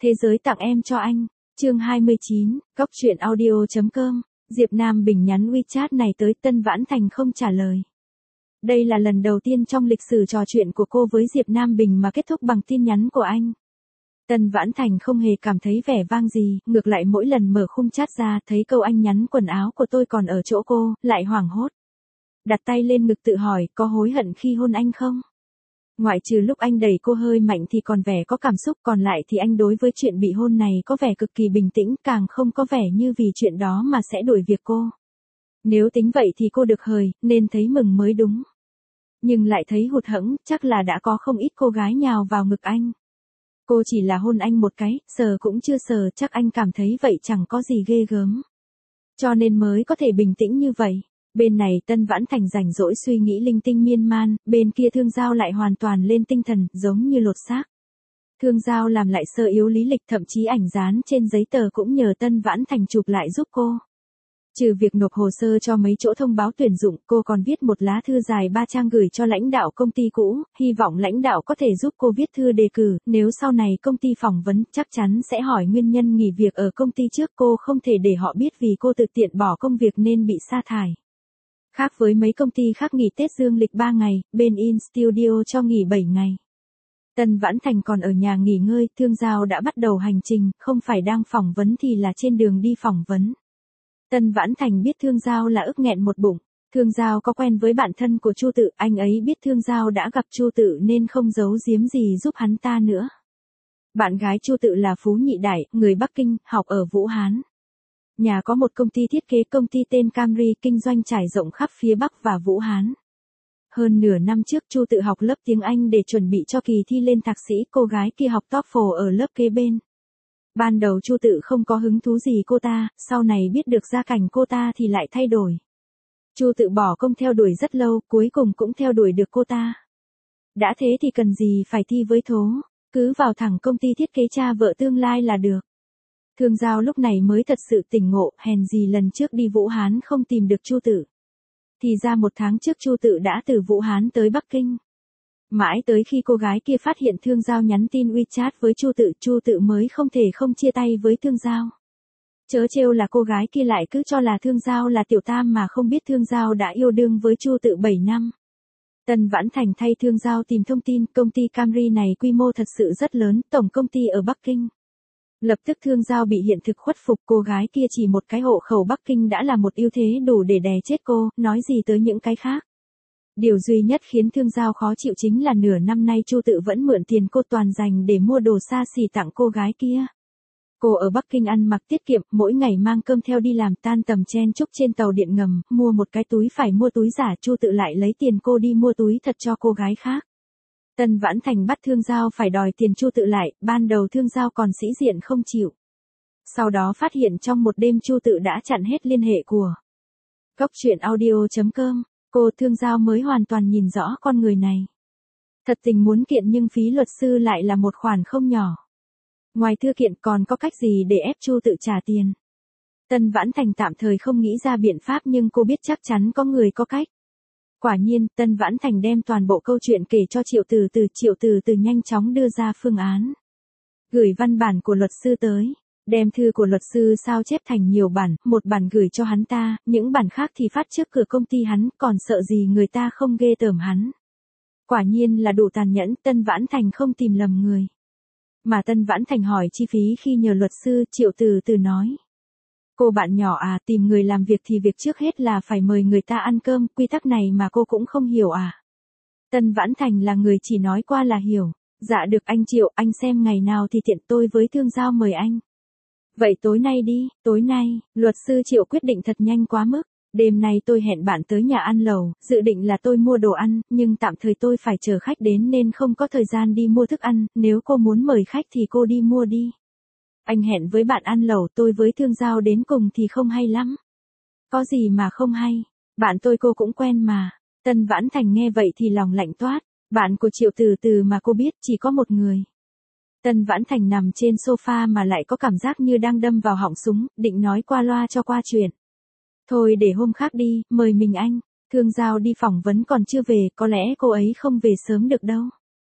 Thế giới tặng em cho anh. Chương 29, Cóc truyện audio.com. Diệp Nam Bình nhắn WeChat này tới Tân Vãn Thành không trả lời. Đây là lần đầu tiên trong lịch sử trò chuyện của cô với Diệp Nam Bình mà kết thúc bằng tin nhắn của anh. Tân Vãn Thành không hề cảm thấy vẻ vang gì, ngược lại mỗi lần mở khung chat ra thấy câu anh nhắn quần áo của tôi còn ở chỗ cô, lại hoảng hốt. Đặt tay lên ngực tự hỏi có hối hận khi hôn anh không? Ngoại trừ lúc anh đẩy cô hơi mạnh thì còn vẻ có cảm xúc, còn lại thì anh đối với chuyện bị hôn này có vẻ cực kỳ bình tĩnh, càng không có vẻ như vì chuyện đó mà sẽ đuổi việc cô. Nếu tính vậy thì cô được hời, nên thấy mừng mới đúng. Nhưng lại thấy hụt hẫng, chắc là đã có không ít cô gái nhào vào ngực anh. Cô chỉ là hôn anh một cái, sờ cũng chưa sờ, chắc anh cảm thấy vậy chẳng có gì ghê gớm. Cho nên mới có thể bình tĩnh như vậy. Bên này Tân Vãn Thành rảnh rỗi suy nghĩ linh tinh miên man, bên kia Thương Giao lại hoàn toàn lên tinh thần, giống như lột xác. Thương Giao làm lại sơ yếu lý lịch, thậm chí ảnh dán trên giấy tờ cũng nhờ Tân Vãn Thành chụp lại giúp cô. Trừ việc nộp hồ sơ cho mấy chỗ thông báo tuyển dụng, cô còn viết một lá thư dài 3 trang gửi cho lãnh đạo công ty cũ, hy vọng lãnh đạo có thể giúp cô viết thư đề cử, nếu sau này công ty phỏng vấn, chắc chắn sẽ hỏi nguyên nhân nghỉ việc ở công ty trước, cô không thể để họ biết vì cô tự tiện bỏ công việc nên bị sa thải. Khác với mấy công ty khác nghỉ Tết dương lịch 3 ngày, bên In Studio cho nghỉ 7 ngày. Tân Vãn Thành còn ở nhà nghỉ ngơi, Thương Giao đã bắt đầu hành trình, không phải đang phỏng vấn thì là trên đường đi phỏng vấn. Tân Vãn Thành biết Thương Giao là ức nghẹn một bụng. Thương Giao có quen với bạn thân của Chu Tự, anh ấy biết Thương Giao đã gặp Chu Tự nên không giấu giếm gì giúp hắn ta nữa. Bạn gái Chu Tự là Phú Nhị Đại, người Bắc Kinh, học ở Vũ Hán. Nhà có một công ty thiết kế, công ty tên Camry, kinh doanh trải rộng khắp phía Bắc và Vũ Hán. Hơn nửa năm trước Chu Tự học lớp tiếng Anh để chuẩn bị cho kỳ thi lên thạc sĩ, cô gái kia học TOEFL ở lớp kế bên. Ban đầu Chu Tự không có hứng thú gì cô ta, sau này biết được gia cảnh cô ta thì lại thay đổi. Chu Tự bỏ công theo đuổi rất lâu, cuối cùng cũng theo đuổi được cô ta. Đã thế thì cần gì phải thi với thố, cứ vào thẳng công ty thiết kế cha vợ tương lai là được. Thương Giao lúc này mới thật sự tỉnh ngộ, hèn gì lần trước đi Vũ Hán không tìm được Chu Tự. Thì ra 1 tháng trước Chu Tự đã từ Vũ Hán tới Bắc Kinh. Mãi tới khi cô gái kia phát hiện Thương Giao nhắn tin WeChat với Chu Tự mới không thể không chia tay với Thương Giao. Chớ trêu là cô gái kia lại cứ cho là Thương Giao là tiểu tam mà không biết Thương Giao đã yêu đương với Chu Tự 7 năm. Tân Vãn Thành thay Thương Giao tìm thông tin, công ty Camry này quy mô thật sự rất lớn, tổng công ty ở Bắc Kinh. Lập tức Thương Giao bị hiện thực khuất phục, cô gái kia chỉ một cái hộ khẩu Bắc Kinh đã là một ưu thế đủ để đè chết cô, nói gì tới những cái khác. Điều duy nhất khiến Thương Giao khó chịu chính là nửa năm nay Chu Tự vẫn mượn tiền cô toàn dành để mua đồ xa xỉ tặng cô gái kia. Cô ở Bắc Kinh ăn mặc tiết kiệm, mỗi ngày mang cơm theo đi làm, tan tầm chen chúc trên tàu điện ngầm, mua một cái túi phải mua túi giả, Chu Tự lại lấy tiền cô đi mua túi thật cho cô gái khác. Tân Vãn Thành bắt Thương Giao phải đòi tiền Chu Tự lại, ban đầu Thương Giao còn sĩ diện không chịu. Sau đó phát hiện trong một đêm Chu Tự đã chặn hết liên hệ của. Cóc truyện audio.com, cô Thương Giao mới hoàn toàn nhìn rõ con người này. Thật tình muốn kiện nhưng phí luật sư lại là một khoản không nhỏ. Ngoài thư kiện còn có cách gì để ép Chu Tự trả tiền. Tân Vãn Thành tạm thời không nghĩ ra biện pháp nhưng cô biết chắc chắn có người có cách. Quả nhiên, Tân Vãn Thành đem toàn bộ câu chuyện kể cho Triệu Từ nhanh chóng đưa ra phương án. Gửi văn bản của luật sư tới, đem thư của luật sư sao chép thành nhiều bản, một bản gửi cho hắn ta, những bản khác thì phát trước cửa công ty hắn, còn sợ gì người ta không ghê tởm hắn. Quả nhiên là đủ tàn nhẫn, Tân Vãn Thành không tìm lầm người. Mà Tân Vãn Thành hỏi chi phí khi nhờ luật sư, Triệu Từ nói. Cô bạn nhỏ à, tìm người làm việc thì việc trước hết là phải mời người ta ăn cơm, quy tắc này mà cô cũng không hiểu à. Tân Vãn Thành là người chỉ nói qua là hiểu. Dạ được anh Triệu, anh xem ngày nào thì tiện, tôi với Thương Giao mời anh. Vậy tối nay đi, tối nay, luật sư Triệu quyết định thật nhanh quá mức. Đêm nay tôi hẹn bạn tới nhà ăn lẩu, dự định là tôi mua đồ ăn, nhưng tạm thời tôi phải chờ khách đến nên không có thời gian đi mua thức ăn, nếu cô muốn mời khách thì cô đi mua đi. Anh hẹn với bạn ăn lẩu, tôi với Thương Giao đến cùng thì không hay lắm. Có gì mà không hay, bạn tôi cô cũng quen mà. Tân Vãn Thành nghe vậy thì lòng lạnh toát, bạn của Triệu Từ mà cô biết chỉ có một người. Tân Vãn Thành nằm trên sofa mà lại có cảm giác như đang đâm vào họng súng, định nói qua loa cho qua chuyện. Thôi để hôm khác đi, mời mình anh. Thương Giao đi phỏng vấn còn chưa về, có lẽ cô ấy không về sớm được đâu.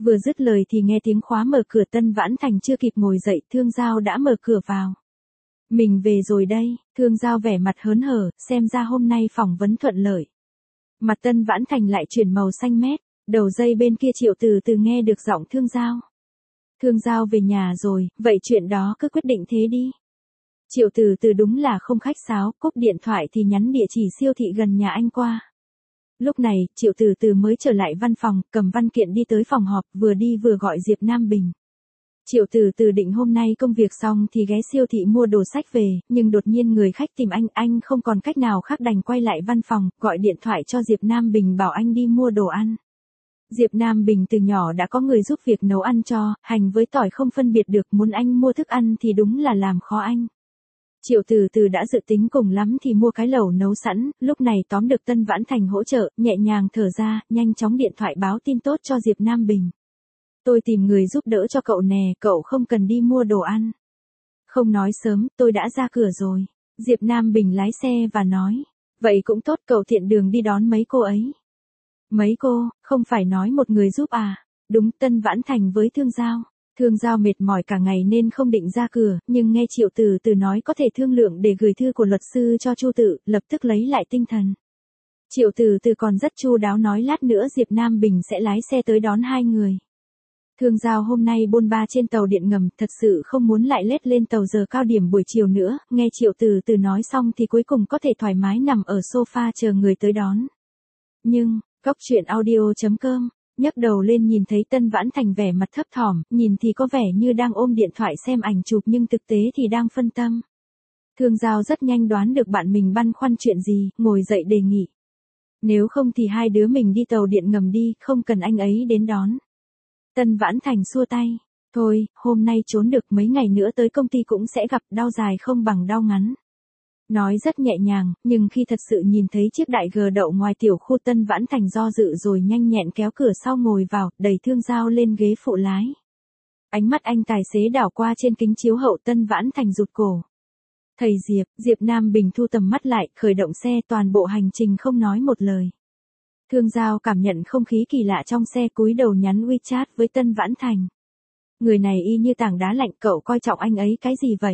Vừa dứt lời thì nghe tiếng khóa mở cửa, Tân Vãn Thành chưa kịp ngồi dậy, Thương Giao đã mở cửa vào. Mình về rồi đây, Thương Giao vẻ mặt hớn hở, xem ra hôm nay phỏng vấn thuận lợi. Mặt Tân Vãn Thành lại chuyển màu xanh mét, đầu dây bên kia Triệu Từ Từ nghe được giọng Thương Giao. Thương Giao về nhà rồi, vậy chuyện đó cứ quyết định thế đi. Triệu Từ Từ đúng là không khách sáo, cúp điện thoại thì nhắn địa chỉ siêu thị gần nhà anh qua. Lúc này, Triệu Từ Từ mới trở lại văn phòng, cầm văn kiện đi tới phòng họp, vừa đi vừa gọi Diệp Nam Bình. Triệu Từ Từ định hôm nay công việc xong thì ghé siêu thị mua đồ sách về, nhưng đột nhiên người khách tìm anh không còn cách nào khác đành quay lại văn phòng, gọi điện thoại cho Diệp Nam Bình bảo anh đi mua đồ ăn. Diệp Nam Bình từ nhỏ đã có người giúp việc nấu ăn cho, hành với tỏi không phân biệt được, muốn anh mua thức ăn thì đúng là làm khó anh. Triệu Từ Từ đã dự tính cùng lắm thì mua cái lẩu nấu sẵn, lúc này tóm được Tân Vãn Thành hỗ trợ, nhẹ nhàng thở ra, nhanh chóng điện thoại báo tin tốt cho Diệp Nam Bình. Tôi tìm người giúp đỡ cho cậu nè, cậu không cần đi mua đồ ăn. Không nói sớm, tôi đã ra cửa rồi. Diệp Nam Bình lái xe và nói, vậy cũng tốt, cậu tiện đường đi đón mấy cô ấy. Mấy cô, không phải nói một người giúp à? Đúng, Tân Vãn Thành với Thương Giao. Thương Giao mệt mỏi cả ngày nên không định ra cửa, nhưng nghe Triệu Từ Từ nói có thể thương lượng để gửi thư của luật sư cho Chu Tự, lập tức lấy lại tinh thần. Triệu Từ Từ còn rất chu đáo nói lát nữa Diệp Nam Bình sẽ lái xe tới đón hai người. Thương Giao hôm nay bôn ba trên tàu điện ngầm, thật sự không muốn lại lết lên tàu giờ cao điểm buổi chiều nữa, nghe Triệu Từ Từ nói xong thì cuối cùng có thể thoải mái nằm ở sofa chờ người tới đón. Nhưng, Góc.chuyện.audio.com, nhấc đầu lên nhìn thấy Tân Vãn Thành vẻ mặt thấp thỏm, nhìn thì có vẻ như đang ôm điện thoại xem ảnh chụp nhưng thực tế thì đang phân tâm. Thương Giao rất nhanh đoán được bạn mình băn khoăn chuyện gì, ngồi dậy đề nghị. Nếu không thì hai đứa mình đi tàu điện ngầm đi, không cần anh ấy đến đón. Tân Vãn Thành xua tay, thôi, hôm nay trốn được, mấy ngày nữa tới công ty cũng sẽ gặp, đau dài không bằng đau ngắn. Nói rất nhẹ nhàng, nhưng khi thật sự nhìn thấy chiếc đại G đậu ngoài tiểu khu, Tân Vãn Thành do dự rồi nhanh nhẹn kéo cửa sau ngồi vào, đẩy Thương Giao lên ghế phụ lái. Ánh mắt anh tài xế đảo qua trên kính chiếu hậu, Tân Vãn Thành rụt cổ. Thầy Diệp, Diệp Nam Bình thu tầm mắt lại, khởi động xe, toàn bộ hành trình không nói một lời. Thương Giao cảm nhận không khí kỳ lạ trong xe, cúi đầu nhắn WeChat với Tân Vãn Thành. Người này y như tảng đá lạnh, cậu coi trọng anh ấy cái gì vậy?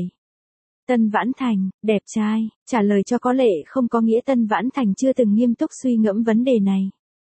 Tân Vãn Thành, đẹp trai, trả lời cho có lệ không có nghĩa Tân Vãn Thành chưa từng nghiêm túc suy ngẫm vấn đề này.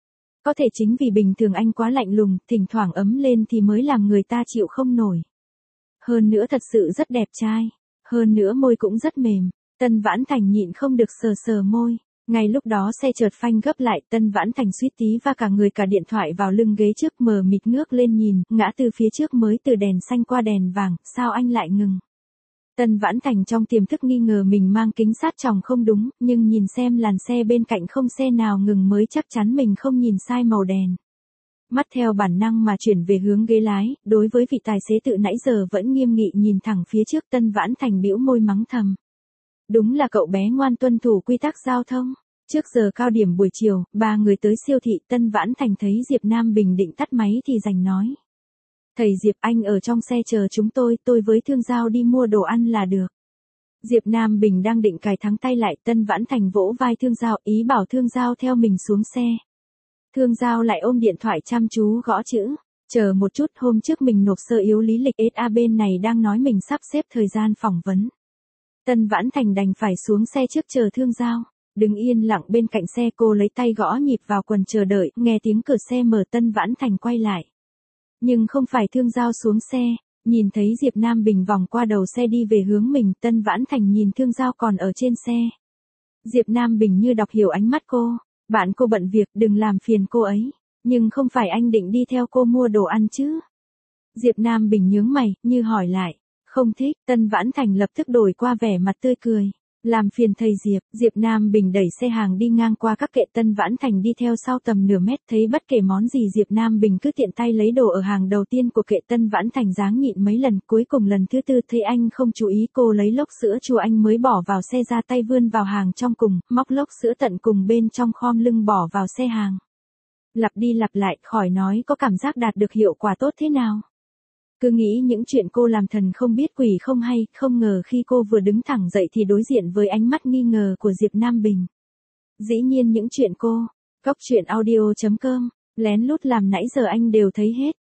Có thể chính vì bình thường anh quá lạnh lùng, thỉnh thoảng ấm lên thì mới làm người ta chịu không nổi. Hơn nữa thật sự rất đẹp trai, hơn nữa môi cũng rất mềm, Tân Vãn Thành nhịn không được sờ sờ môi. Ngay lúc đó xe chợt phanh gấp lại, Tân Vãn Thành suýt tí và cả người cả điện thoại vào lưng ghế trước, mờ mịt ngước lên nhìn, ngã tư phía trước mới từ đèn xanh qua đèn vàng, sao anh lại ngừng? Tân Vãn Thành trong tiềm thức nghi ngờ mình mang kính sát tròng không đúng, nhưng nhìn xem làn xe bên cạnh không xe nào ngừng mới chắc chắn mình không nhìn sai màu đèn. Mắt theo bản năng mà chuyển về hướng ghế lái, đối với vị tài xế tự nãy giờ vẫn nghiêm nghị nhìn thẳng phía trước, Tân Vãn Thành bĩu môi mắng thầm. Đúng là cậu bé ngoan tuân thủ quy tắc giao thông. Trước giờ cao điểm buổi chiều, ba người tới siêu thị, Tân Vãn Thành thấy Diệp Nam Bình định tắt máy thì rành nói. Thầy Diệp, anh ở trong xe chờ chúng tôi với Thương Giao đi mua đồ ăn là được. Diệp Nam Bình đang định cài thắng tay lại, Tân Vãn Thành vỗ vai Thương Giao, ý bảo Thương Giao theo mình xuống xe. Thương Giao lại ôm điện thoại chăm chú gõ chữ. Chờ một chút, hôm trước mình nộp sơ yếu lý lịch SA, bên này đang nói mình sắp xếp thời gian phỏng vấn. Tân Vãn Thành đành phải xuống xe trước chờ Thương Giao. Đứng yên lặng bên cạnh xe, cô lấy tay gõ nhịp vào quần chờ đợi, nghe tiếng cửa xe mở, Tân Vãn Thành quay lại. Nhưng không phải Thương Giao xuống xe, nhìn thấy Diệp Nam Bình vòng qua đầu xe đi về hướng mình, Tân Vãn Thành nhìn Thương Giao còn ở trên xe. Diệp Nam Bình như đọc hiểu ánh mắt cô, bạn cô bận việc, đừng làm phiền cô ấy, nhưng không phải anh định đi theo cô mua đồ ăn chứ? Diệp Nam Bình nhướng mày, như hỏi lại, không thích, Tân Vãn Thành lập tức đổi qua vẻ mặt tươi cười. Làm phiền thầy Diệp, Diệp Nam Bình đẩy xe hàng đi ngang qua các kệ, Tân Vãn Thành đi theo sau tầm nửa mét, thấy bất kể món gì Diệp Nam Bình cứ tiện tay lấy đồ ở hàng đầu tiên của kệ, Tân Vãn Thành dáng nhịn mấy lần, cuối cùng lần thứ tư thấy anh không chú ý cô lấy lốc sữa chua anh mới bỏ vào xe, ra tay vươn vào hàng trong cùng, móc lốc sữa tận cùng bên trong khom lưng bỏ vào xe hàng. Lặp đi lặp lại, khỏi nói có cảm giác đạt được hiệu quả tốt thế nào. Cứ nghĩ những chuyện cô làm thần không biết quỷ không hay, không ngờ khi cô vừa đứng thẳng dậy thì đối diện với ánh mắt nghi ngờ của Diệp Nam Bình. Dĩ nhiên những chuyện cô, Góc.chuyện.audio.com, lén lút làm nãy giờ anh đều thấy hết.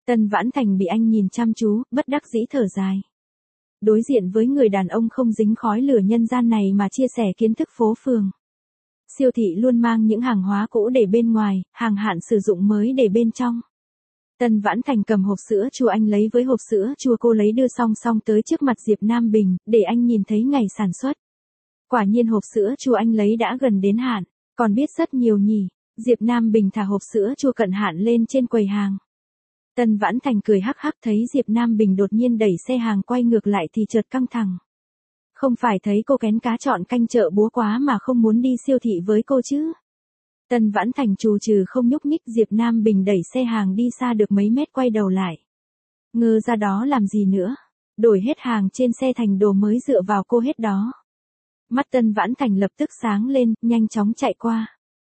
Tân Vãn Thành bị anh nhìn chăm chú, bất đắc dĩ thở dài. Đối diện với người đàn ông không dính khói lửa nhân gian này mà chia sẻ kiến thức phố phường. Siêu thị luôn mang những hàng hóa cũ để bên ngoài, hàng hạn sử dụng mới để bên trong. Tân Vãn Thành cầm hộp sữa chua anh lấy với hộp sữa chua cô lấy đưa song song tới trước mặt Diệp Nam Bình, để anh nhìn thấy ngày sản xuất. Quả nhiên hộp sữa chua anh lấy đã gần đến hạn, còn biết rất nhiều nhỉ. Diệp Nam Bình thả hộp sữa chua cận hạn lên trên quầy hàng. Tân Vãn Thành cười hắc hắc thấy Diệp Nam Bình đột nhiên đẩy xe hàng quay ngược lại thì chợt căng thẳng. Không phải thấy cô kén cá chọn canh chợ búa quá mà không muốn đi siêu thị với cô chứ? Tân Vãn Thành trù trừ không nhúc nhích. Diệp Nam Bình đẩy xe hàng đi xa được mấy mét quay đầu lại. Ngơ ra đó làm gì nữa? Đổi hết hàng trên xe thành đồ mới dựa vào cô hết đó. Mắt Tân Vãn Thành lập tức sáng lên, nhanh chóng chạy qua.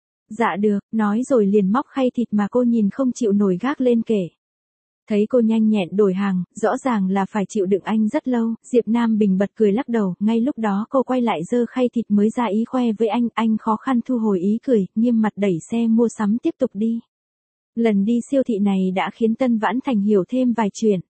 Dạ được, nói rồi liền móc khay thịt mà cô nhìn không chịu nổi gác lên kệ. Thấy cô nhanh nhẹn đổi hàng, rõ ràng là phải chịu đựng anh rất lâu, Diệp Nam Bình bật cười lắc đầu, ngay lúc đó cô quay lại giơ khay thịt mới ra ý khoe với anh khó khăn thu hồi ý cười, nghiêm mặt đẩy xe mua sắm tiếp tục đi. Lần đi siêu thị này đã khiến Tân Vãn Thành hiểu thêm vài chuyện.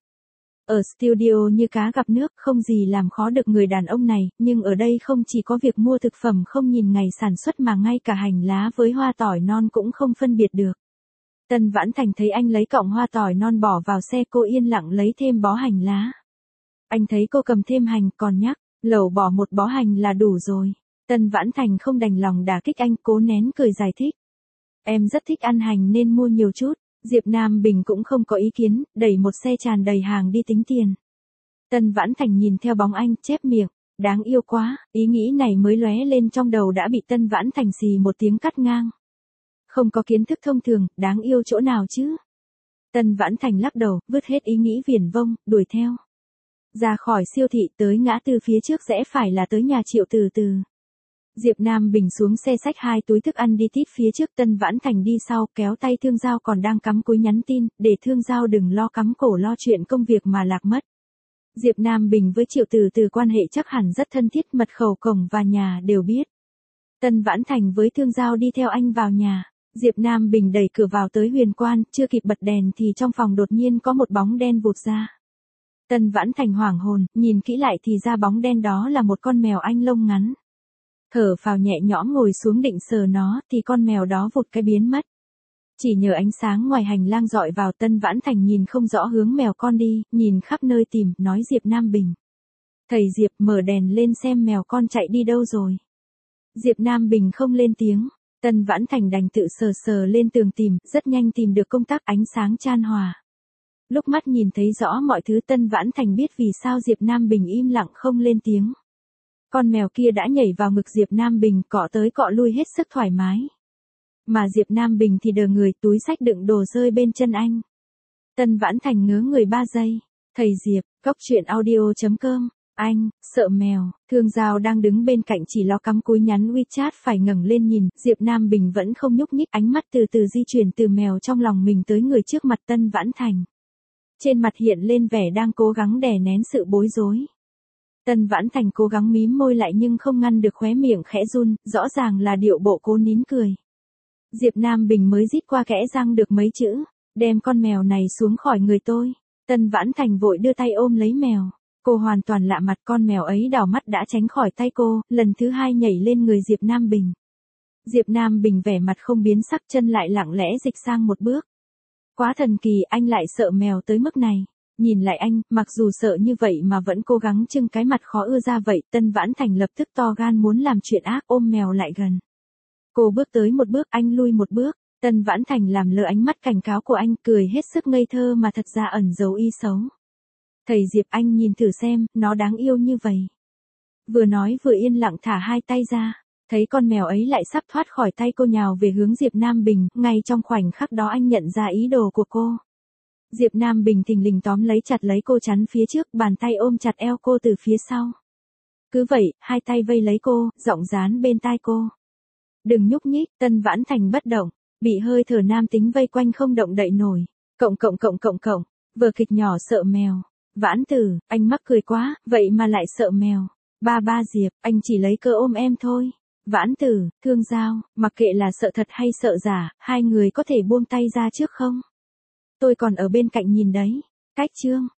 Ở studio như cá gặp nước, không gì làm khó được người đàn ông này, nhưng ở đây không chỉ có việc mua thực phẩm không nhìn ngày sản xuất mà ngay cả hành lá với hoa tỏi non cũng không phân biệt được. Tân Vãn Thành thấy anh lấy cọng hoa tỏi non bỏ vào xe, cô yên lặng lấy thêm bó hành lá. Anh thấy cô cầm thêm hành còn nhắc, lẩu bỏ một bó hành là đủ rồi. Tân Vãn Thành không đành lòng đả kích anh, cố nén cười giải thích. Em rất thích ăn hành nên mua nhiều chút. Diệp Nam Bình cũng không có ý kiến, đẩy một xe tràn đầy hàng đi tính tiền. Tân Vãn Thành nhìn theo bóng anh, chép miệng, đáng yêu quá, ý nghĩ này mới lóe lên trong đầu đã bị Tân Vãn Thành xì một tiếng cắt ngang. Không có kiến thức thông thường, đáng yêu chỗ nào chứ? Tân Vãn Thành lắc đầu, vứt hết ý nghĩ viển vông, đuổi theo. Ra khỏi siêu thị tới ngã tư phía trước rẽ phải là tới nhà Triệu Từ Từ. Diệp Nam Bình xuống xe xách 2 túi thức ăn đi tít phía trước, Tân Vãn Thành đi sau kéo tay Thương Giao còn đang cắm cúi nhắn tin, để Thương Giao đừng lo cắm cổ lo chuyện công việc mà lạc mất. Diệp Nam Bình với Triệu Từ Từ quan hệ chắc hẳn rất thân thiết, mật khẩu cổng và nhà đều biết. Tân Vãn Thành với Thương Giao đi theo anh vào nhà. Diệp Nam Bình đẩy cửa vào tới huyền quan, chưa kịp bật đèn thì trong phòng đột nhiên có một bóng đen vụt ra. Tân Vãn Thành hoảng hồn, nhìn kỹ lại thì ra bóng đen đó là một con mèo Anh lông ngắn. Thở phào nhẹ nhõm ngồi xuống định sờ nó thì con mèo đó vụt cái biến mất. Chỉ nhờ ánh sáng ngoài hành lang dọi vào, Tân Vãn Thành nhìn không rõ hướng mèo con đi, nhìn khắp nơi tìm, nói Diệp Nam Bình. Thầy Diệp, mở đèn lên xem mèo con chạy đi đâu rồi. Diệp Nam Bình không lên tiếng. Tân Vãn Thành đành tự sờ sờ lên tường tìm, rất nhanh tìm được công tắc ánh sáng chan hòa. Lúc mắt nhìn thấy rõ mọi thứ, Tân Vãn Thành biết vì sao Diệp Nam Bình im lặng không lên tiếng. Con mèo kia đã nhảy vào ngực Diệp Nam Bình, cọ tới cọ lui hết sức thoải mái. Mà Diệp Nam Bình thì đờ người, túi xách đựng đồ rơi bên chân anh. Tân Vãn Thành ngớ người 3 giây. Thầy Diệp, gocchuyenaudio.com. Anh, sợ mèo. Thương Giao đang đứng bên cạnh chỉ lo cắm cúi nhắn WeChat phải ngẩng lên nhìn, Diệp Nam Bình vẫn không nhúc nhích, ánh mắt từ từ di chuyển từ mèo trong lòng mình tới người trước mặt Tân Vãn Thành. Trên mặt hiện lên vẻ đang cố gắng đè nén sự bối rối. Tân Vãn Thành cố gắng mím môi lại nhưng không ngăn được khóe miệng khẽ run, rõ ràng là điệu bộ cố nín cười. Diệp Nam Bình mới rít qua kẽ răng được mấy chữ, đem con mèo này xuống khỏi người tôi. Tân Vãn Thành vội đưa tay ôm lấy mèo. Cô hoàn toàn lạ mặt, con mèo ấy đảo mắt đã tránh khỏi tay cô, lần thứ 2 nhảy lên người Diệp Nam Bình. Diệp Nam Bình vẻ mặt không biến sắc, chân lại lặng lẽ dịch sang một bước. Quá thần kỳ, anh lại sợ mèo tới mức này. Nhìn lại anh, mặc dù sợ như vậy mà vẫn cố gắng trưng cái mặt khó ưa ra vậy, Tân Vãn Thành lập tức to gan muốn làm chuyện ác, ôm mèo lại gần. Cô bước tới một bước, anh lui một bước, Tân Vãn Thành làm lơ ánh mắt cảnh cáo của anh, cười hết sức ngây thơ mà thật ra ẩn giấu ý xấu. Thầy Diệp, anh nhìn thử xem, nó đáng yêu như vậy. Vừa nói vừa yên lặng thả 2 tay ra, thấy con mèo ấy lại sắp thoát khỏi tay cô nhào về hướng Diệp Nam Bình, ngay trong khoảnh khắc đó anh nhận ra ý đồ của cô. Diệp Nam Bình thình lình tóm lấy chặt lấy cô chắn phía trước, bàn tay ôm chặt eo cô từ phía sau. Cứ vậy, 2 tay vây lấy cô, giọng dán bên tai cô. Đừng nhúc nhích. Tân Vãn Thành bất động, bị hơi thở nam tính vây quanh không động đậy nổi. Cộng, vở kịch nhỏ sợ mèo. Vãn Tử, anh mắc cười quá, vậy mà lại sợ mèo. Ba Diệp, anh chỉ lấy cơ ôm em thôi. Vãn Tử, Thương Giao, mặc kệ là sợ thật hay sợ giả, hai người có thể buông tay ra trước không? Tôi còn ở bên cạnh nhìn đấy. Cách chương.